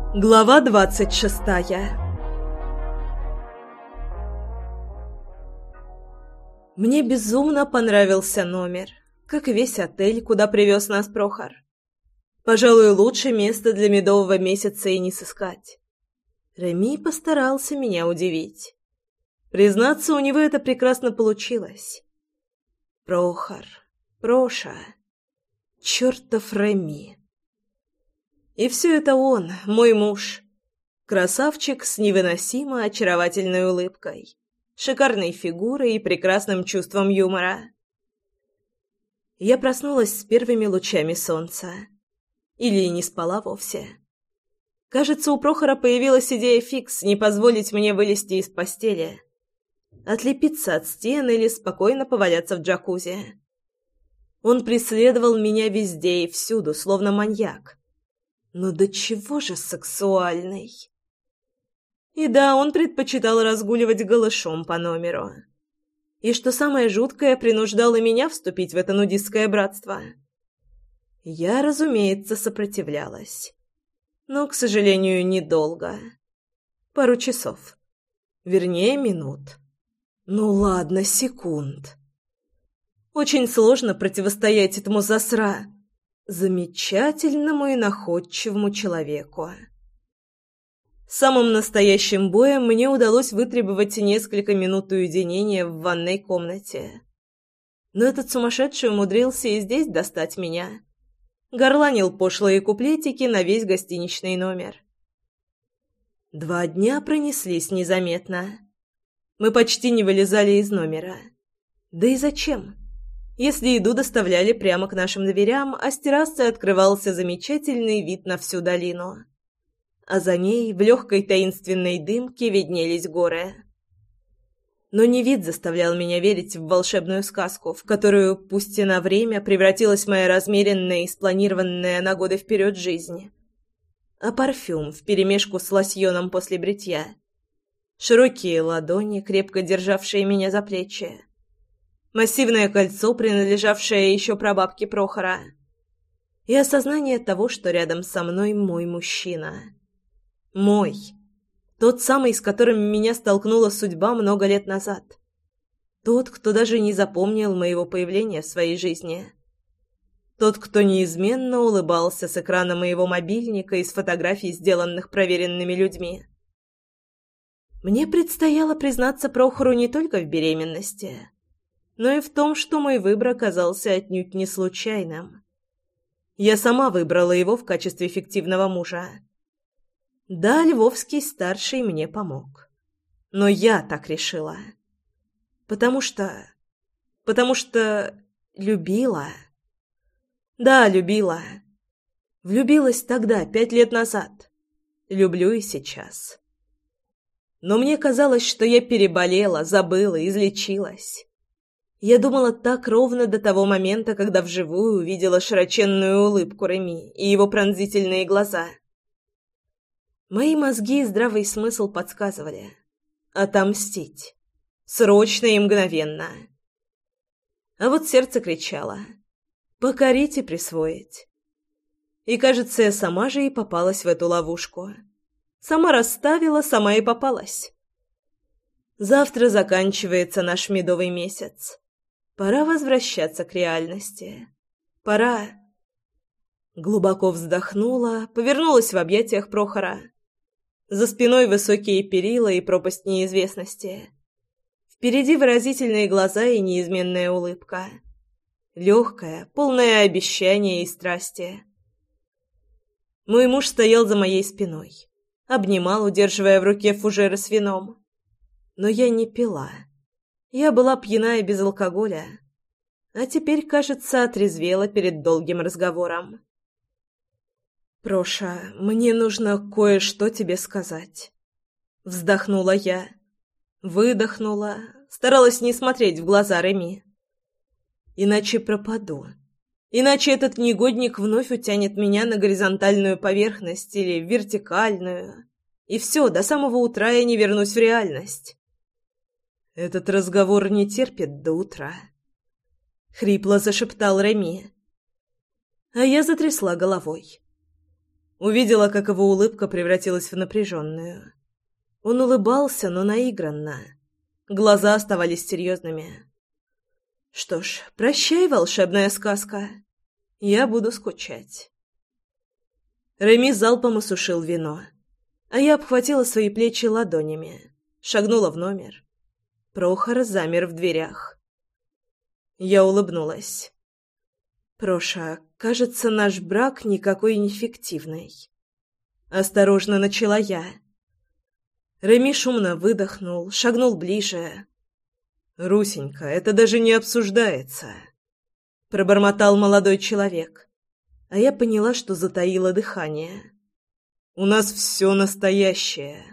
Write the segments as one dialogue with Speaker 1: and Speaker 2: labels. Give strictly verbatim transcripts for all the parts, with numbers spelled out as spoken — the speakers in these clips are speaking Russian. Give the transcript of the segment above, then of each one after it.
Speaker 1: Глава двадцать шестая. Мне безумно понравился номер, как и весь отель, куда привез нас Прохор. Пожалуй, лучше места для медового месяца и не сыскать. Реми постарался меня удивить. Признаться, у него это прекрасно получилось. Прохор, Проша, чертов Реми. И все это он, мой муж. Красавчик с невыносимо очаровательной улыбкой, шикарной фигурой и прекрасным чувством юмора. Я проснулась с первыми лучами солнца. Или не спала вовсе. Кажется, у Прохора появилась идея фикс не позволить мне вылезти из постели, отлепиться от стен или спокойно поваляться в джакузи. Он преследовал меня везде и всюду, словно маньяк. Но до чего же сексуальный. И да, он предпочитал разгуливать голышом по номеру. И что самое жуткое, принуждало меня вступить в это нудистское братство. Я, разумеется, сопротивлялась. Но, к сожалению, недолго. Пару часов. Вернее, минут. Ну ладно, секунд. Очень сложно противостоять этому засра... замечательному и находчивому человеку. Самым настоящим боем мне удалось вытребовать несколько минут уединения в ванной комнате. Но этот сумасшедший умудрился и здесь достать меня. Горланил пошлые куплетики на весь гостиничный номер. Два дня пронеслись незаметно. Мы почти не вылезали из номера. Да и зачем? Если еду доставляли прямо к нашим дверям, а с террасы открывался замечательный вид на всю долину. А за ней в легкой таинственной дымке виднелись горы. Но не вид заставлял меня верить в волшебную сказку, в которую, пусть и на время, превратилась моя размеренная и спланированная на годы вперед жизнь. А парфюм вперемешку с лосьоном после бритья. Широкие ладони, крепко державшие меня за плечи. Массивное кольцо, принадлежавшее еще прабабке Прохора. И осознание того, что рядом со мной мой мужчина. Мой. Тот самый, с которым меня столкнула судьба много лет назад. Тот, кто даже не запомнил моего появления в своей жизни. Тот, кто неизменно улыбался с экрана моего мобильника и с фотографий, сделанных проверенными людьми. Мне предстояло признаться Прохору не только в беременности, но и в том, что мой выбор оказался отнюдь не случайным. Я сама выбрала его в качестве фиктивного мужа. Да, Львовский-старший мне помог. Но я так решила. Потому что... Потому что... любила. Да, любила. Влюбилась тогда, пять лет назад. Люблю и сейчас. Но мне казалось, что я переболела, забыла, излечилась. Я думала так ровно до того момента, когда вживую увидела широченную улыбку Реми и его пронзительные глаза. Мои мозги и здравый смысл подсказывали: отомстить. Срочно и мгновенно. А вот сердце кричало: покорить и присвоить. И, кажется, я сама же и попалась в эту ловушку. Сама расставила, сама и попалась. Завтра заканчивается наш медовый месяц. Пора возвращаться к реальности. Пора... Глубоко вздохнула, повернулась в объятиях Прохора. За спиной высокие перила и пропасть неизвестности. Впереди выразительные глаза и неизменная улыбка. Легкая, полная обещания и страсти. Мой муж стоял за моей спиной. Обнимал, удерживая в руке фужеры с вином. Но я не пила. Я была пьяна и без алкоголя. А теперь, кажется, отрезвела перед долгим разговором. «Проша, мне нужно кое-что тебе сказать». Вздохнула я. Выдохнула. Старалась не смотреть в глаза Реми. Иначе пропаду. Иначе этот негодник вновь утянет меня на горизонтальную поверхность или вертикальную. И все, до самого утра я не вернусь в реальность. «Этот разговор не терпит до утра», — хрипло зашептал Реми. А я затрясла головой. Увидела, как его улыбка превратилась в напряженную. Он улыбался, но наигранно. Глаза оставались серьезными. Что ж, прощай, волшебная сказка. Я буду скучать. Реми залпом осушил вино, а я обхватила свои плечи ладонями, шагнула в номер. Прохор замер в дверях. Я улыбнулась. «Проша, кажется, наш брак никакой не фиктивный». Осторожно начала я. Реми шумно выдохнул, шагнул ближе. «Русенька, это даже не обсуждается», — пробормотал молодой человек. А я поняла, что затаила дыхание. «У нас все настоящее».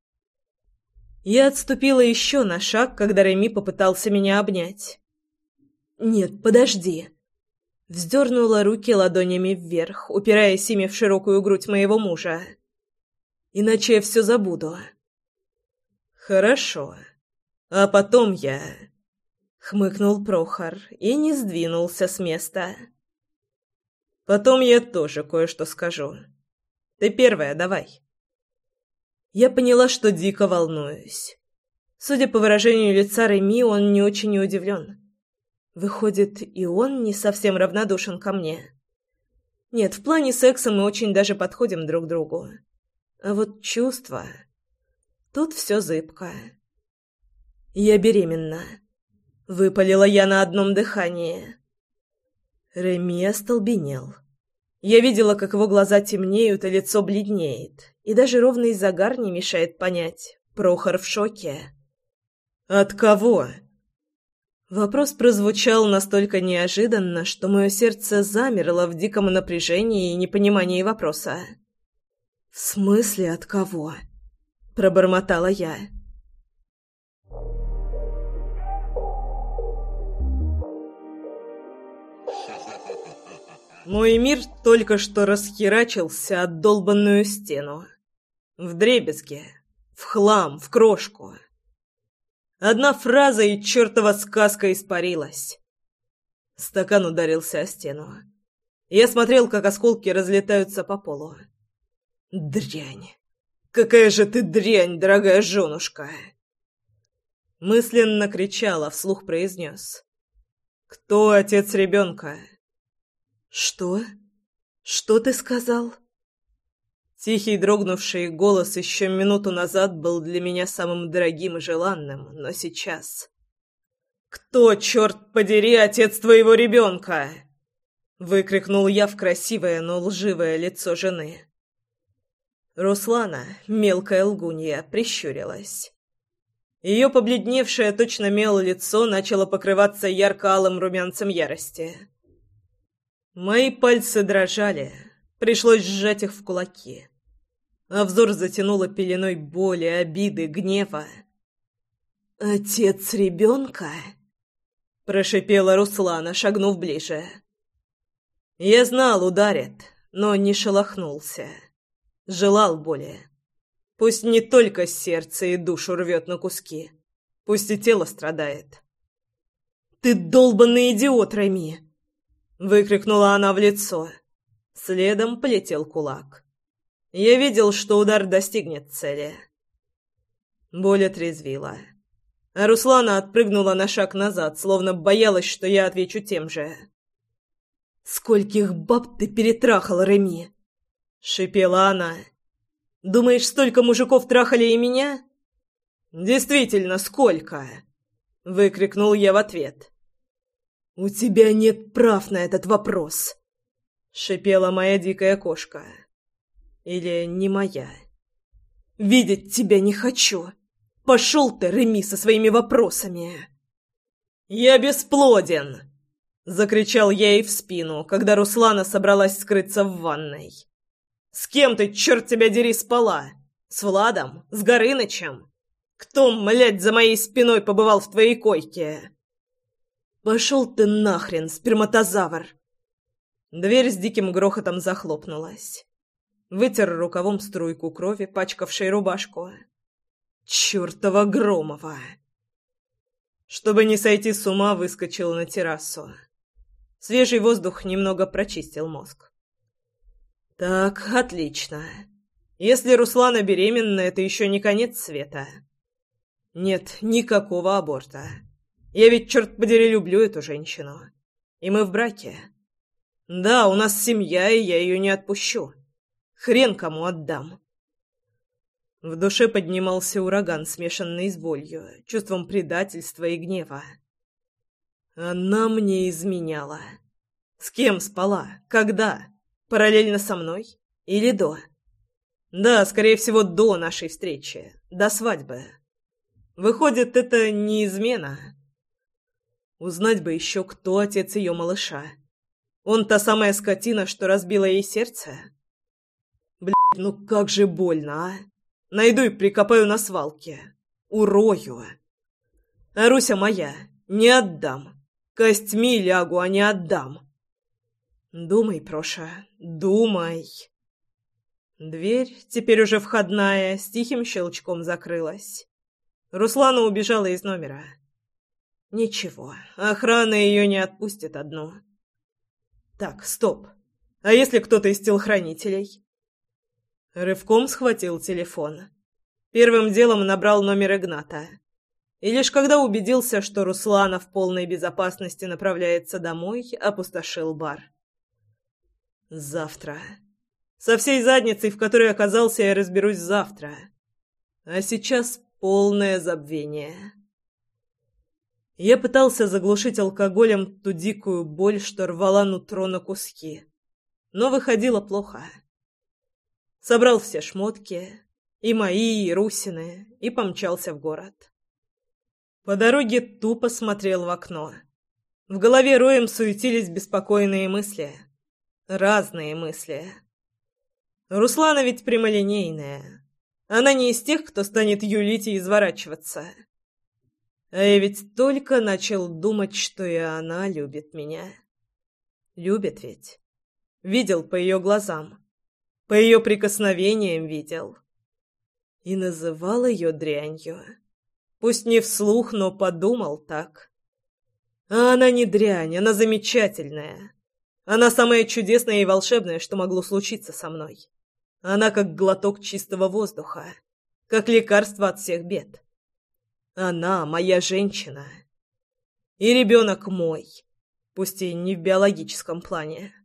Speaker 1: Я отступила еще на шаг, когда Реми попытался меня обнять. «Нет, подожди». Вздернула руки ладонями вверх, упираясь ими в широкую грудь моего мужа. «Иначе я все забуду». «Хорошо. А потом я...» — хмыкнул Прохор и не сдвинулся с места. «Потом я тоже кое-что скажу. Ты первая, давай». Я поняла, что дико волнуюсь. Судя по выражению лица Реми, он не очень и удивлен. Выходит, и он не совсем равнодушен ко мне. Нет, в плане секса мы очень даже подходим друг к другу. А вот чувства... Тут все зыбко. «Я беременна», — выпалила я на одном дыхании. Реми остолбенел. Я видела, как его глаза темнеют, и лицо бледнеет, и даже ровный загар не мешает понять. Прохор в шоке. «От кого?» Вопрос прозвучал настолько неожиданно, что мое сердце замерло в диком напряжении и непонимании вопроса. «В смысле от кого?» — пробормотала я. Мой мир только что расхерачился от долбанную стену. Вдребезги, в хлам, в крошку. Одна фраза, и чертова сказка испарилась. Стакан ударился о стену. Я смотрел, как осколки разлетаются по полу. «Дрянь! Какая же ты дрянь, дорогая женушка!» Мысленно кричала, вслух произнес. «Кто отец ребенка?» «Что? Что ты сказал?» Тихий, дрогнувший голос еще минуту назад был для меня самым дорогим и желанным, но сейчас... «Кто, черт подери, отец твоего ребенка?» — выкрикнул я в красивое, но лживое лицо жены. Руслана, мелкая лгунья, прищурилась. Ее побледневшее, точно мел лицо начало покрываться ярко-алым румянцем ярости. Мои пальцы дрожали, пришлось сжать их в кулаки. А взор затянуло пеленой боли, обиды, гнева. «Отец ребенка?» — прошипела Руслана, шагнув ближе. Я знал, ударит, но не шелохнулся. Желал боли. Пусть не только сердце и душу рвет на куски, пусть и тело страдает. «Ты долбанный идиот, Реми!» — выкрикнула она в лицо. Следом полетел кулак. Я видел, что удар достигнет цели. Боль отрезвила. А Руслана отпрыгнула на шаг назад, словно боялась, что я отвечу тем же. «Скольких баб ты перетрахал, Реми?» — шипела она. «Думаешь, столько мужиков трахали и меня?» «Действительно, сколько?» — выкрикнул я в ответ. «У тебя нет прав на этот вопрос», — шипела моя дикая кошка. Или не моя. «Видеть тебя не хочу. Пошел ты, Реми, со своими вопросами!» «Я бесплоден!» — закричал я ей в спину, когда Руслана собралась скрыться в ванной. «С кем ты, черт тебя дери, спала? С Владом? С Горынычем? Кто, млядь, за моей спиной побывал в твоей койке?» «Пошел ты нахрен, сперматозавр!» Дверь с диким грохотом захлопнулась. Вытер рукавом струйку крови, пачкавшей рубашку. «Чёртова Громова!» Чтобы не сойти с ума, выскочил на террасу. Свежий воздух немного прочистил мозг. Так, отлично. Если Руслана беременна, это еще не конец света. Нет никакого аборта. Я ведь, черт подери, люблю эту женщину. И мы в браке. Да, у нас семья, и я ее не отпущу. Хрен кому отдам. В душе поднимался ураган, смешанный с болью, чувством предательства и гнева. Она мне изменяла. С кем спала? Когда? Параллельно со мной? Или до? Да, скорее всего, до нашей встречи. До свадьбы. Выходит, это не измена. Узнать бы еще, кто отец ее малыша. Он та самая скотина, что разбила ей сердце? Блядь, ну как же больно, а? Найду и прикопаю на свалке. Урою. А Руся моя. Не отдам. Костьми лягу, а не отдам. Думай, Проша, думай. Дверь, теперь уже входная, с тихим щелчком закрылась. Руслана убежала из номера. Ничего, охрана ее не отпустит одну. Так, стоп. А если кто-то из телохранителей? Рывком схватил телефон. Первым делом набрал номер Игната. И лишь когда убедился, что Руслана в полной безопасности направляется домой, опустошил бар. Завтра. Со всей задницей, в которой оказался, я разберусь завтра. А сейчас полное забвение. Я пытался заглушить алкоголем ту дикую боль, что рвала нутро на куски. Но выходило плохо. Собрал все шмотки, и мои, и Русины, и помчался в город. По дороге тупо смотрел в окно. В голове роем суетились беспокойные мысли. Разные мысли. Руслана ведь прямолинейная. Она не из тех, кто станет юлить и изворачиваться. А я ведь только начал думать, что и она любит меня. Любит ведь. Видел по ее глазам. По ее прикосновениям видел. И называл ее дрянью. Пусть не вслух, но подумал так. А она не дрянь, она замечательная. Она самое чудесное и волшебное, что могло случиться со мной. Она как глоток чистого воздуха, как лекарство от всех бед. Она моя женщина. И ребенок мой, пусть и не в биологическом плане.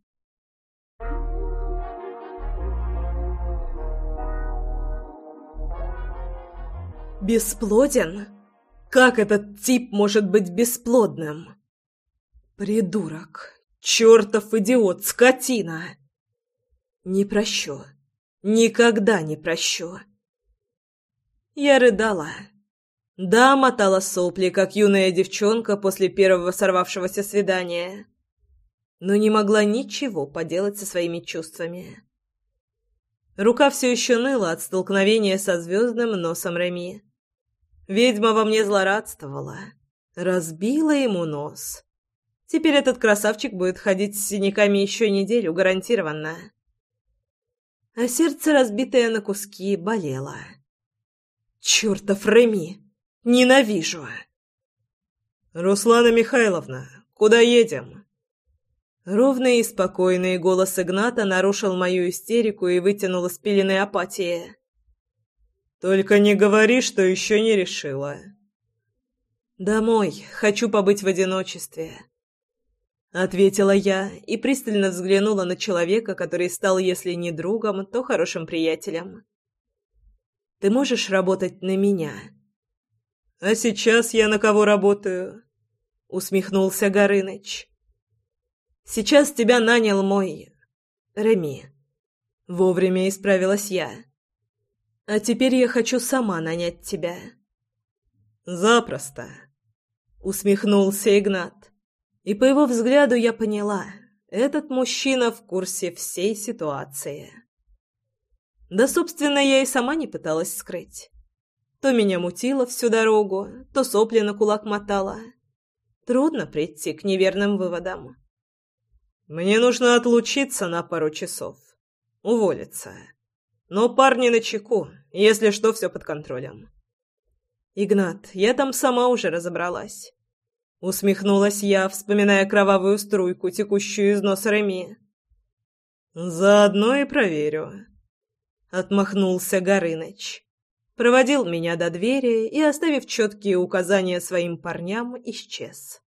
Speaker 1: Бесплоден? Как этот тип может быть бесплодным? Придурок. Чертов идиот, скотина! Не прощу. Никогда не прощу. Я рыдала. Да, мотала сопли, как юная девчонка после первого сорвавшегося свидания. Но не могла ничего поделать со своими чувствами. Рука все еще ныла от столкновения со звездным носом Реми. Ведьма во мне злорадствовала. Разбила ему нос. Теперь этот красавчик будет ходить с синяками еще неделю, гарантированно. А сердце, разбитое на куски, болело. Чертов Реми! Ненавижу! «Руслана Михайловна, куда едем?» Ровный и спокойный голос Игната нарушил мою истерику и вытянул из пелены апатии. «Только не говори, что еще не решила». «Домой. Хочу побыть в одиночестве», — ответила я и пристально взглянула на человека, который стал, если не другом, то хорошим приятелем. «Ты можешь работать на меня?» «А сейчас я на кого работаю?» — усмехнулся Горыныч. «Сейчас тебя нанял мой... Реми». Вовремя исправилась я. «А теперь я хочу сама нанять тебя». «Запросто», — усмехнулся Игнат. И по его взгляду я поняла, этот мужчина в курсе всей ситуации. Да, собственно, я и сама не пыталась скрыть. То меня мутило всю дорогу, то сопли на кулак мотала. Трудно прийти к неверным выводам. «Мне нужно отлучиться на пару часов. Уволиться. Но парни начеку, если что, все под контролем». «Игнат, я там сама уже разобралась». Усмехнулась я, вспоминая кровавую струйку, текущую из носа Реми. «Заодно и проверю», — отмахнулся Горыныч. Проводил меня до двери и, оставив четкие указания своим парням, исчез.